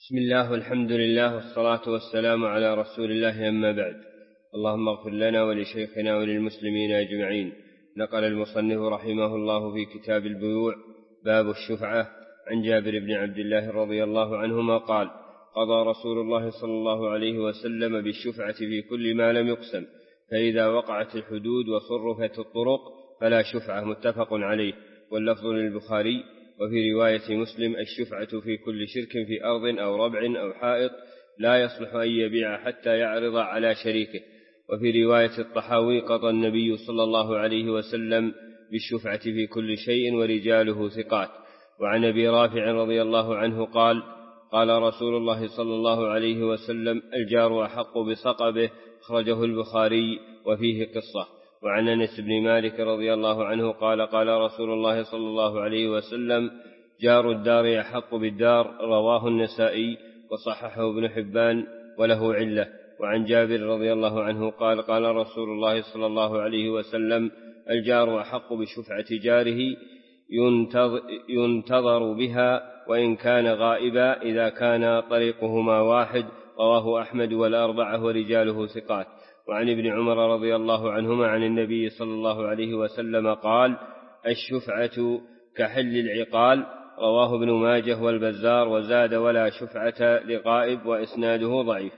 بسم الله والحمد لله والصلاة والسلام على رسول الله، أما بعد. اللهم اغفر لنا ولشيخنا وللمسلمين أجمعين. نقل المصنف رحمه الله في كتاب البيوع باب الشفعة عن جابر بن عبد الله رضي الله عنهما قال: قضى رسول الله صلى الله عليه وسلم بالشفعة في كل ما لم يقسم، فإذا وقعت الحدود وصرفت الطرق فلا شفعة. متفق عليه، واللفظ للبخاري. وفي رواية مسلم: الشفعة في كل شرك في أرض أو ربع أو حائط لا يصلح أن يبيع حتى يعرض على شريكه. وفي رواية الطحاوي: قضى النبي صلى الله عليه وسلم بالشفعة في كل شيء ورجاله ثقات. وعن أبي رافع رضي الله عنه قال: قال رسول الله صلى الله عليه وسلم: الجار أحق بصقبه. أخرجه البخاري وفيه قصة. وعن أنس بن مالك رضي الله عنه قال: قال رسول الله صلى الله عليه وسلم: جار الدار أحق بالدار. رواه النسائي وصححه ابن حبان وله علة. وعن جابر رضي الله عنه قال: قال رسول الله صلى الله عليه وسلم: الجار أحق بشفعة جاره ينتظر بها وإن كان غائبا إذا كان طريقهما واحد. رواه أحمد والأربعة ورجاله ثقات. وعن ابن عمر رضي الله عنهما عن النبي صلى الله عليه وسلم قال: الشفعة كحل العقال. رواه ابن ماجه والبزار، وزاد: ولا شفعة لغائب، وإسناده ضعيف.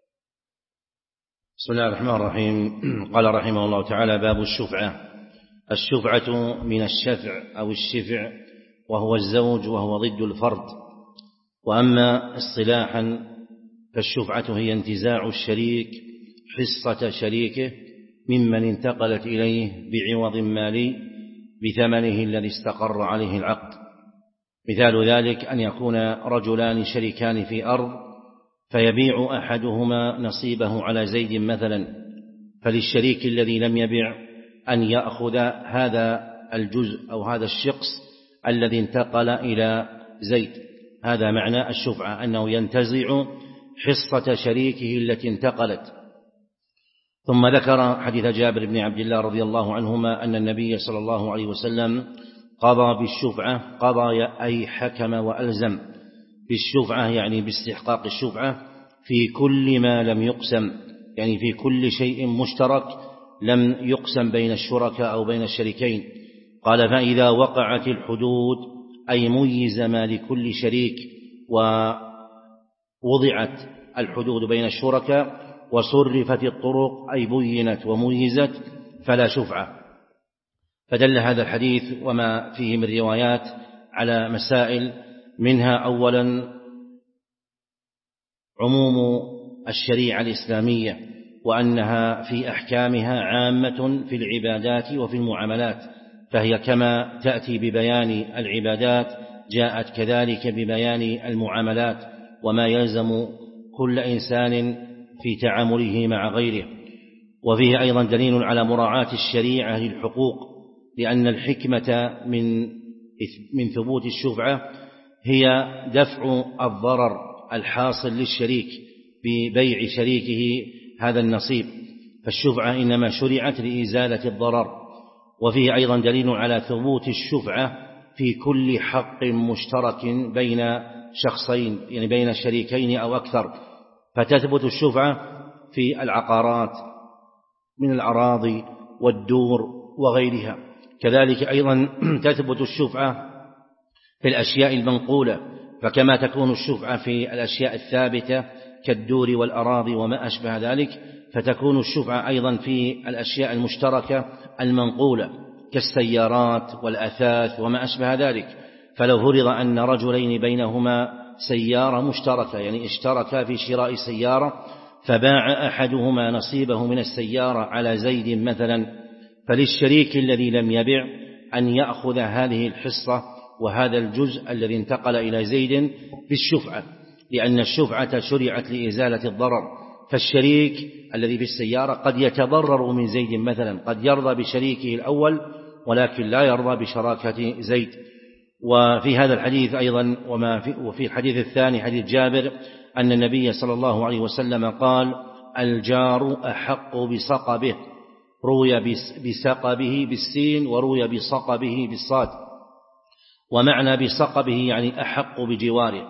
بسم الله الرحمن الرحيم. قال رحمه الله تعالى: باب الشفعة. الشفعة من الشفع أو الشفع، وهو الزوج، وهو ضد الفرد. وأما اصطلاحا فالشفعة هي انتزاع الشريك حصة شريكه ممن انتقلت إليه بعوض مالي بثمنه الذي استقر عليه العقد. مثال ذلك أن يكون رجلان شريكان في أرض، فيبيع أحدهما نصيبه على زيد مثلا، فللشريك الذي لم يبع أن يأخذ هذا الجزء أو هذا الشقص الذي انتقل إلى زيد. هذا معنى الشفعة، أنه ينتزع حصة شريكه التي انتقلت. ثم ذكر حديث جابر بن عبد الله رضي الله عنهما أن النبي صلى الله عليه وسلم قضى بالشفعة. قضى أي حكم وألزم بالشفعة، يعني باستحقاق الشفعة في كل ما لم يقسم، يعني في كل شيء مشترك لم يقسم بين الشركاء أو بين الشريكين. قال: فإذا وقعت الحدود، أي ميز ما لكل شريك ووضعت الحدود بين الشركاء، وصرفت الطرق أي بينت وميزت، فلا شفعة. فدل هذا الحديث وما فيه من روايات على مسائل، منها أولا عموم الشريعة الإسلامية، وأنها في أحكامها عامة في العبادات وفي المعاملات، فهي كما تأتي ببيان العبادات جاءت كذلك ببيان المعاملات وما يلزم كل إنسان في تعامله مع غيره. وفيه أيضا دليل على مراعاة الشريعة للحقوق، لأن الحكمة من ثبوت الشفعة هي دفع الضرر الحاصل للشريك ببيع شريكه هذا النصيب، فالشفعة إنما شرعت لإزالة الضرر. وفيه أيضا دليل على ثبوت الشفعة في كل حق مشترك بين شخصين، يعني بين شريكين أو أكثر، فتثبت الشفعة في العقارات من الأراضي والدور وغيرها. كذلك أيضا تثبت الشفعة في الأشياء المنقولة، فكما تكون الشفعة في الأشياء الثابتة كالدور والأراضي وما أشبه ذلك، فتكون الشفعة أيضا في الأشياء المشتركة المنقولة كالسيارات والأثاث وما أشبه ذلك. فلو فرض أن رجلين بينهما سيارة مشتركة، يعني اشتركا في شراء سيارة، فباع أحدهما نصيبه من السيارة على زيد مثلا، فللشريك الذي لم يبع أن يأخذ هذه الحصة وهذا الجزء الذي انتقل إلى زيد بالشفعة، لأن الشفعة شرعت لإزالة الضرر. فالشريك الذي في السيارة قد يتضرر من زيد مثلا، قد يرضى بشريكه الأول ولكن لا يرضى بشراكة زيد. وفي هذا الحديث أيضا وفي الحديث الثاني حديث جابر أن النبي صلى الله عليه وسلم قال: الجار أحق بصقبه. روي بسقبه بالسين وروي بصقبه بالصاد، ومعنى بصقبه يعني أحق بجواره.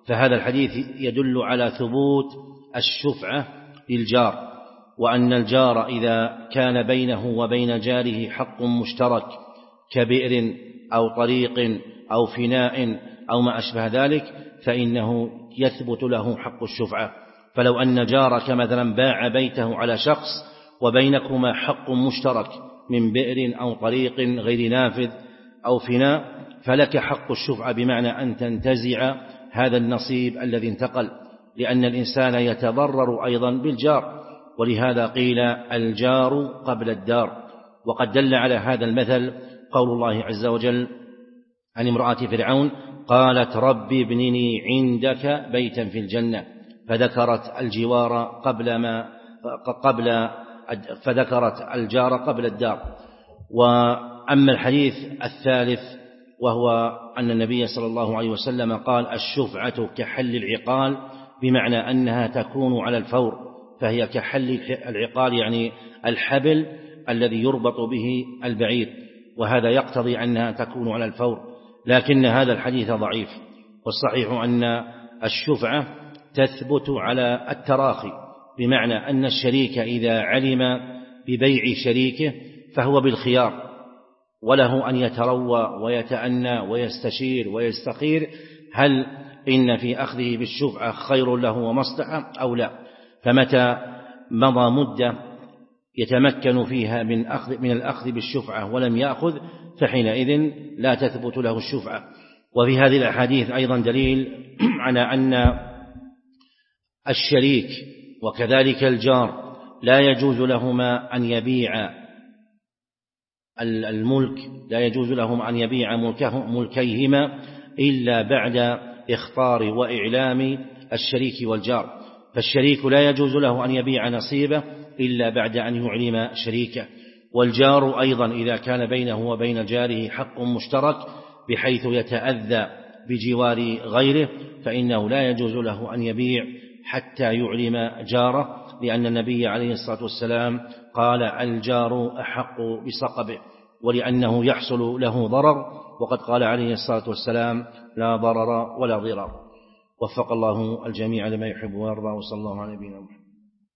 فهذا الحديث يدل على ثبوت الشفعة للجار، وأن الجار إذا كان بينه وبين جاره حق مشترك كبئر أو طريق أو فناء أو ما أشبه ذلك فإنه يثبت له حق الشفعة. فلو أن جارك مثلا باع بيته على شخص وبينكما حق مشترك من بئر أو طريق غير نافذ أو فناء فلك حق الشفعة، بمعنى أن تنتزع هذا النصيب الذي انتقل، لأن الإنسان يتضرر أيضا بالجار، ولهذا قيل الجار قبل الدار. وقد دل على هذا المثل قول الله عز وجل عن امرأة فرعون قالت رب ابنني عندك بيتا في الجنة، فذكرت الجوار فذكرت الجار قبل الدار. وأما الحديث الثالث وهو أن النبي صلى الله عليه وسلم قال الشفعة كحل العقال، بمعنى أنها تكون على الفور، فهي كحل العقال يعني الحبل الذي يربط به البعير، وهذا يقتضي أنها تكون على الفور، لكن هذا الحديث ضعيف. والصحيح أن الشفعة تثبت على التراخي، بمعنى أن الشريك إذا علم ببيع شريكه فهو بالخيار، وله أن يتروى ويتأنى ويستشير ويستخير هل إن في أخذه بالشفعة خير له ومصلحة أو لا. فمتى مضى مدة يتمكن فيها من الأخذ بالشفعة ولم يأخذ فحينئذ لا تثبت له الشفعة. وفي هذه الأحاديث أيضا دليل على أن الشريك وكذلك الجار لا يجوز لهما أن يبيع الملك، لا يجوز لهم أن يبيع ملكيهما إلا بعد إخطار وإعلام الشريك والجار. فالشريك لا يجوز له أن يبيع نصيبه إلا بعد أن يعلم شريكه، والجار أيضا إذا كان بينه وبين جاره حق مشترك بحيث يتأذى بجوار غيره فإنه لا يجوز له أن يبيع حتى يعلم جاره، لأن النبي عليه الصلاة والسلام قال الجار أحق بصقبه، ولأنه يحصل له ضرر، وقد قال عليه الصلاة والسلام لا ضرر ولا ضرر. وفق الله الجميع لما يحب ويرضى، وصلى الله على نبينا محمد.